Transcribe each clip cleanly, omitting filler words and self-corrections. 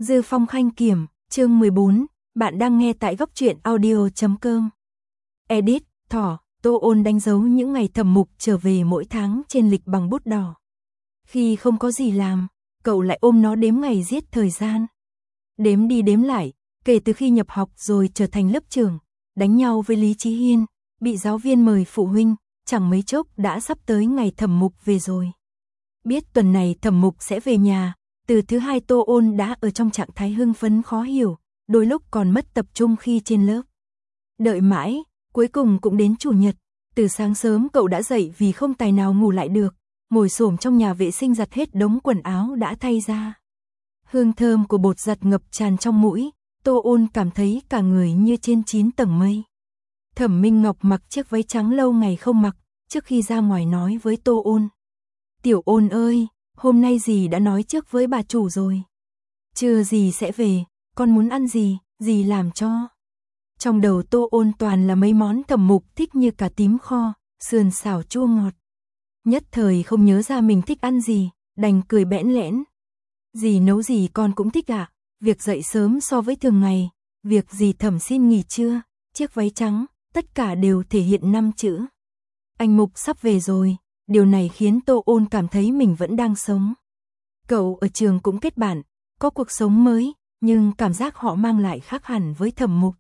Dư Phong Khanh Kiểm, chương 14, bạn đang nghe tại góc truyện audio.com. Edit, Thỏ, Tô Ôn đánh dấu những ngày Thẩm Mục trở về mỗi tháng trên lịch bằng bút đỏ. Khi không có gì làm, cậu lại ôm nó đếm ngày giết thời gian. Đếm đi đếm lại, kể từ khi nhập học rồi trở thành lớp trưởng, đánh nhau với Lý Chí Hiên, bị giáo viên mời phụ huynh, chẳng mấy chốc đã sắp tới ngày Thẩm Mục về rồi. Biết tuần này Thẩm Mục sẽ về nhà, từ thứ hai Tô Ôn đã ở trong trạng thái hưng phấn khó hiểu, đôi lúc còn mất tập trung khi trên lớp. Đợi mãi, cuối cùng cũng đến chủ nhật, từ sáng sớm cậu đã dậy vì không tài nào ngủ lại được, ngồi xổm trong nhà vệ sinh giặt hết đống quần áo đã thay ra. Hương thơm của bột giặt ngập tràn trong mũi, Tô Ôn cảm thấy cả người như trên 9 tầng mây. Thẩm Minh Ngọc mặc chiếc váy trắng lâu ngày không mặc, trước khi ra ngoài nói với Tô Ôn. Tiểu Ôn ơi, hôm nay dì đã nói trước với bà chủ rồi. Trưa dì sẽ về, con muốn ăn gì, dì làm cho. Trong đầu Tô Ôn toàn là mấy món Thẩm Mục thích như cà tím kho, sườn xào chua ngọt. Nhất thời không nhớ ra mình thích ăn gì, đành cười bẽn lẽn. Dì nấu gì con cũng thích ạ, việc dậy sớm so với thường ngày, việc dì Thẩm xin nghỉ trưa, chiếc váy trắng, tất cả đều thể hiện 5 chữ. Anh Mục sắp về rồi, điều này khiến Tô Ôn cảm thấy mình vẫn đang sống. Cậu ở trường cũng kết bạn, có cuộc sống mới, nhưng cảm giác họ mang lại khác hẳn với Thẩm Mục.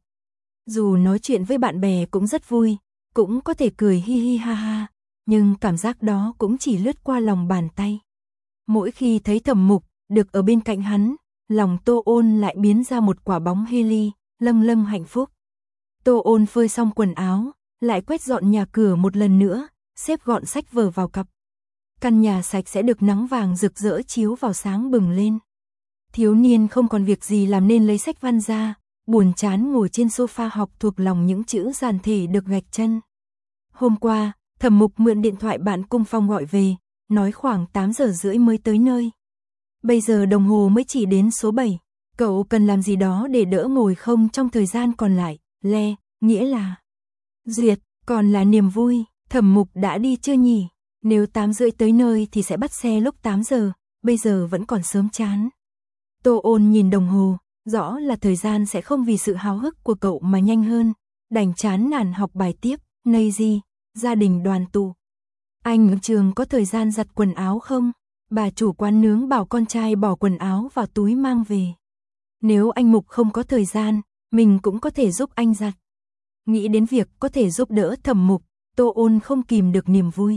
Dù nói chuyện với bạn bè cũng rất vui, cũng có thể cười hi hi ha ha, nhưng cảm giác đó cũng chỉ lướt qua lòng bàn tay. Mỗi khi thấy Thẩm Mục được ở bên cạnh hắn, lòng Tô Ôn lại biến ra một quả bóng heli, lâng lâng hạnh phúc. Tô Ôn phơi xong quần áo, lại quét dọn nhà cửa một lần nữa, xếp gọn sách vở vào cặp. Căn nhà sạch sẽ được nắng vàng rực rỡ chiếu vào sáng bừng lên. Thiếu niên không còn việc gì làm nên lấy sách văn ra, buồn chán ngồi trên sofa học thuộc lòng những chữ giản thể được gạch chân. Hôm qua, Thẩm Mục mượn điện thoại bạn cùng phòng gọi về, nói khoảng 8 giờ rưỡi mới tới nơi. Bây giờ đồng hồ mới chỉ đến số 7, cậu cần làm gì đó để đỡ ngồi không trong thời gian còn lại, nghĩa là duyệt, còn là niềm vui. Thẩm Mục đã đi chưa nhỉ? Nếu 8 rưỡi tới nơi thì sẽ bắt xe lúc 8 giờ, bây giờ vẫn còn sớm chán. Tô Ôn nhìn đồng hồ, rõ là thời gian sẽ không vì sự háo hức của cậu mà nhanh hơn, đành chán nản học bài tiếp, nay gì, gia đình đoàn tụ. Anh ở trường có thời gian giặt quần áo không? Bà chủ quán nướng bảo con trai bỏ quần áo vào túi mang về. Nếu anh Mục không có thời gian, mình cũng có thể giúp anh giặt. Nghĩ đến việc có thể giúp đỡ Thẩm Mục, Tô Ôn không kìm được niềm vui.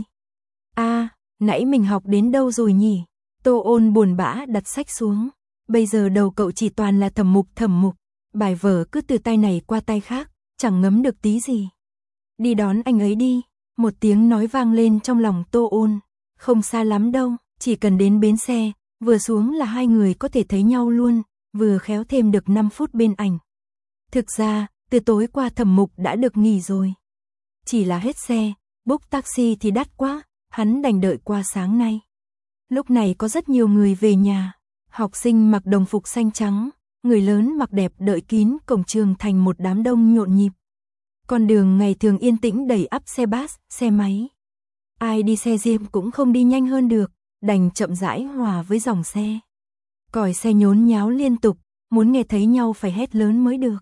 Nãy mình học đến đâu rồi nhỉ? Tô Ôn buồn bã đặt sách xuống. Bây giờ đầu cậu chỉ toàn là Thẩm Mục, bài vở cứ từ tay này qua tay khác, chẳng ngấm được tí gì. Đi đón anh ấy đi, một tiếng nói vang lên trong lòng Tô Ôn. Không xa lắm đâu, chỉ cần đến bến xe, vừa xuống là hai người có thể thấy nhau luôn, vừa khéo thêm được 5 phút bên ảnh. Thực ra, từ tối qua Thẩm Mục đã được nghỉ rồi. Chỉ là hết xe, book taxi thì đắt quá, hắn đành đợi qua sáng nay. Lúc này có rất nhiều người về nhà, học sinh mặc đồng phục xanh trắng, người lớn mặc đẹp đợi kín cổng trường thành một đám đông nhộn nhịp. Con đường ngày thường yên tĩnh đầy ắp xe bus, xe máy. Ai đi xe riêng cũng không đi nhanh hơn được, đành chậm rãi hòa với dòng xe. Còi xe nhốn nháo liên tục, muốn nghe thấy nhau phải hét lớn mới được.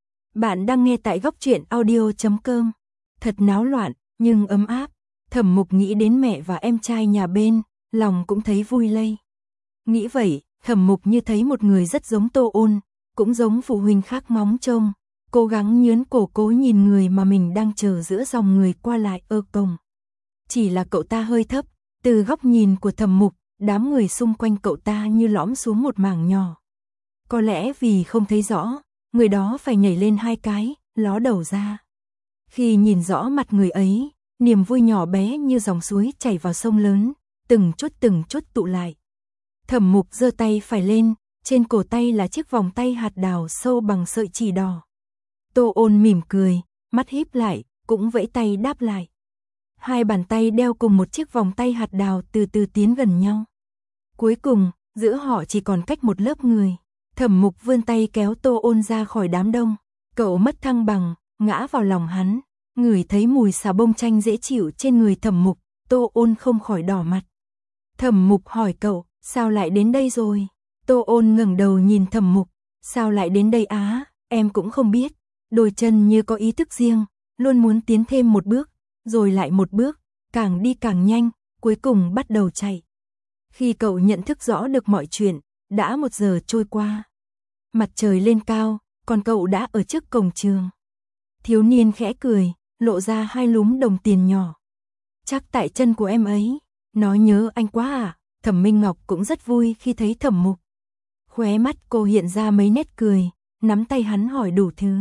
Bạn đang nghe tại góc truyện audio.com. Thật náo loạn, nhưng ấm áp. Thẩm Mục nghĩ đến mẹ và em trai nhà bên, lòng cũng thấy vui lây. Nghĩ vậy, Thẩm Mục như thấy một người rất giống Tô Ôn, cũng giống phụ huynh khác ngóng trông, cố gắng nhướn cổ cố nhìn người mà mình đang chờ giữa dòng người qua lại ở cổng. Chỉ là cậu ta hơi thấp, từ góc nhìn của Thẩm Mục, đám người xung quanh cậu ta như lõm xuống một mảng nhỏ. Có lẽ vì không thấy rõ, người đó phải nhảy lên 2 cái, ló đầu ra. Khi nhìn rõ mặt người ấy, niềm vui nhỏ bé như dòng suối chảy vào sông lớn, từng chút tụ lại. Thẩm Mục giơ tay phải lên, trên cổ tay là chiếc vòng tay hạt đào sâu bằng sợi chỉ đỏ. Tô Ôn mỉm cười, mắt híp lại, cũng vẫy tay đáp lại. Hai bàn tay đeo cùng một chiếc vòng tay hạt đào từ từ tiến gần nhau. Cuối cùng, giữa họ chỉ còn cách một lớp người. Thẩm Mục vươn tay kéo Tô Ôn ra khỏi đám đông. Cậu mất thăng bằng, ngã vào lòng hắn. Ngửi thấy mùi xà bông chanh dễ chịu trên người Thẩm Mục, Tô Ôn không khỏi đỏ mặt. Thẩm Mục hỏi cậu, sao lại đến đây rồi? Tô Ôn ngẩng đầu nhìn Thẩm Mục, sao lại đến đây á, em cũng không biết. Đôi chân như có ý thức riêng, luôn muốn tiến thêm một bước, rồi lại một bước, càng đi càng nhanh, cuối cùng bắt đầu chạy. Khi cậu nhận thức rõ được mọi chuyện, đã 1 giờ trôi qua. Mặt trời lên cao, còn cậu đã ở trước cổng trường. Thiếu niên khẽ cười, lộ ra 2 lúm đồng tiền nhỏ. Chắc tại chân của em ấy, nó nhớ anh quá à. Thẩm Minh Ngọc cũng rất vui khi thấy Thẩm Mục. Khóe mắt cô hiện ra mấy nét cười, nắm tay hắn hỏi đủ thứ.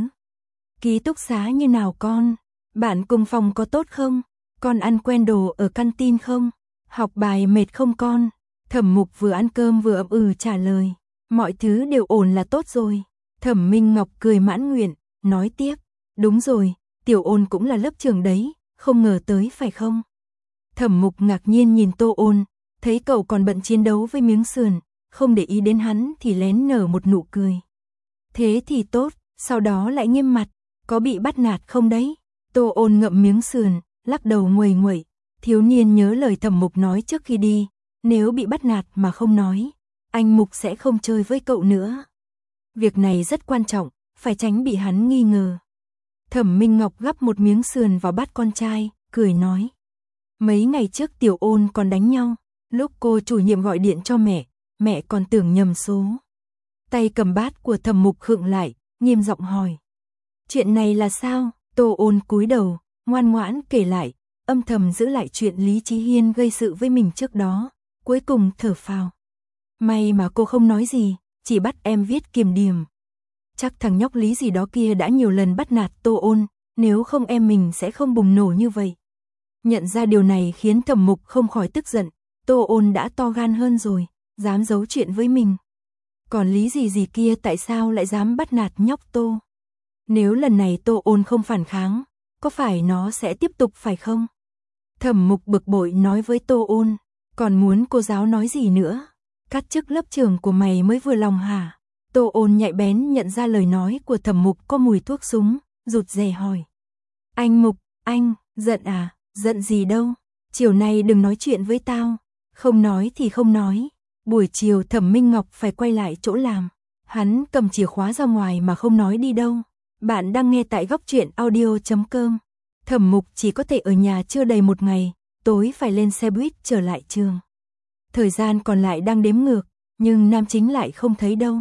Ký túc xá như nào con? Bạn cùng phòng có tốt không? Con ăn quen đồ ở canteen không? Học bài mệt không con? Thẩm Mục vừa ăn cơm vừa trả lời. Mọi thứ đều ổn là tốt rồi. Thẩm Minh Ngọc cười mãn nguyện, nói tiếp. Đúng rồi, Tiểu Ôn cũng là lớp trưởng đấy, không ngờ tới phải không? Thẩm Mục ngạc nhiên nhìn Tô Ôn, thấy cậu còn bận chiến đấu với miếng sườn, không để ý đến hắn thì lén nở một nụ cười. Thế thì tốt, sau đó lại nghiêm mặt, có bị bắt nạt không đấy? Tô Ôn ngậm miếng sườn, lắc đầu nguầy nguậy. Thiếu niên nhớ lời Thẩm Mục nói trước khi đi, nếu bị bắt nạt mà không nói, anh Mục sẽ không chơi với cậu nữa. Việc này rất quan trọng, phải tránh bị hắn nghi ngờ. Thẩm Minh Ngọc gắp một miếng sườn vào bát con trai, cười nói. Mấy ngày trước Tiểu Ôn còn đánh nhau, lúc cô chủ nhiệm gọi điện cho mẹ còn tưởng nhầm số. Tay cầm bát của Thẩm Mục khựng lại, nghiêm giọng hỏi. Chuyện này là sao? Tô Ôn cúi đầu, ngoan ngoãn kể lại, âm thầm giữ lại chuyện Lý Chí Hiên gây sự với mình trước đó, cuối cùng thở phào. May mà cô không nói gì, chỉ bắt em viết kiềm điểm. Chắc thằng nhóc Lý gì đó kia đã nhiều lần bắt nạt Tô Ôn, nếu không em mình sẽ không bùng nổ như vậy. Nhận ra điều này khiến Thẩm Mục không khỏi tức giận, Tô Ôn đã to gan hơn rồi, dám giấu chuyện với mình. Còn Lý gì kia tại sao lại dám bắt nạt nhóc Tô? Nếu lần này Tô Ôn không phản kháng, có phải nó sẽ tiếp tục phải không? Thẩm Mục bực bội nói với Tô Ôn, còn muốn cô giáo nói gì nữa? Cắt chức lớp trưởng của mày mới vừa lòng hả? Tô Ôn nhạy bén nhận ra lời nói của Thẩm Mục có mùi thuốc súng, rụt rè hỏi. Anh Mục, anh, giận à? Giận gì đâu, chiều nay đừng nói chuyện với tao. Không nói thì không nói. Buổi chiều Thẩm Minh Ngọc phải quay lại chỗ làm. Hắn cầm chìa khóa ra ngoài mà không nói đi đâu. Bạn đang nghe tại góc truyện audio.com. Thẩm Mục chỉ có thể ở nhà chưa đầy 1 ngày, tối phải lên xe buýt trở lại trường. Thời gian còn lại đang đếm ngược, nhưng nam chính lại không thấy đâu.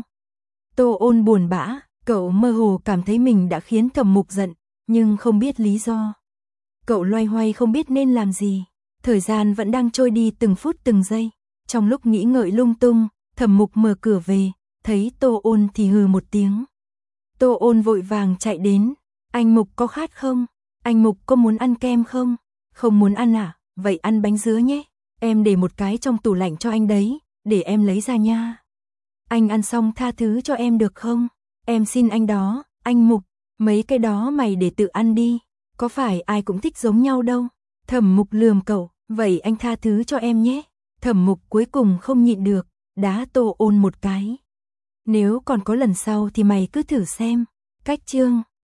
Tô Ôn buồn bã, cậu mơ hồ cảm thấy mình đã khiến Thẩm Mục giận, nhưng không biết lý do. Cậu loay hoay không biết nên làm gì. Thời gian vẫn đang trôi đi từng phút từng giây. Trong lúc nghĩ ngợi lung tung, Thẩm Mục mở cửa về, thấy Tô Ôn thì hừ một tiếng. Tô Ôn vội vàng chạy đến. Anh Mục có khát không? Anh Mục có muốn ăn kem không? Không muốn ăn à? Vậy ăn bánh dứa nhé. Em để một cái trong tủ lạnh cho anh đấy, để em lấy ra nha. Anh ăn xong tha thứ cho em được không? Em xin anh đó, anh Mục, mấy cái đó mày để tự ăn đi. Có phải ai cũng thích giống nhau đâu. Thẩm Mục lườm cậu, vậy anh tha thứ cho em nhé. Thẩm Mục cuối cùng không nhịn được, đá Tô Ôn một cái. Nếu còn có lần sau thì mày cứ thử xem. Cách chương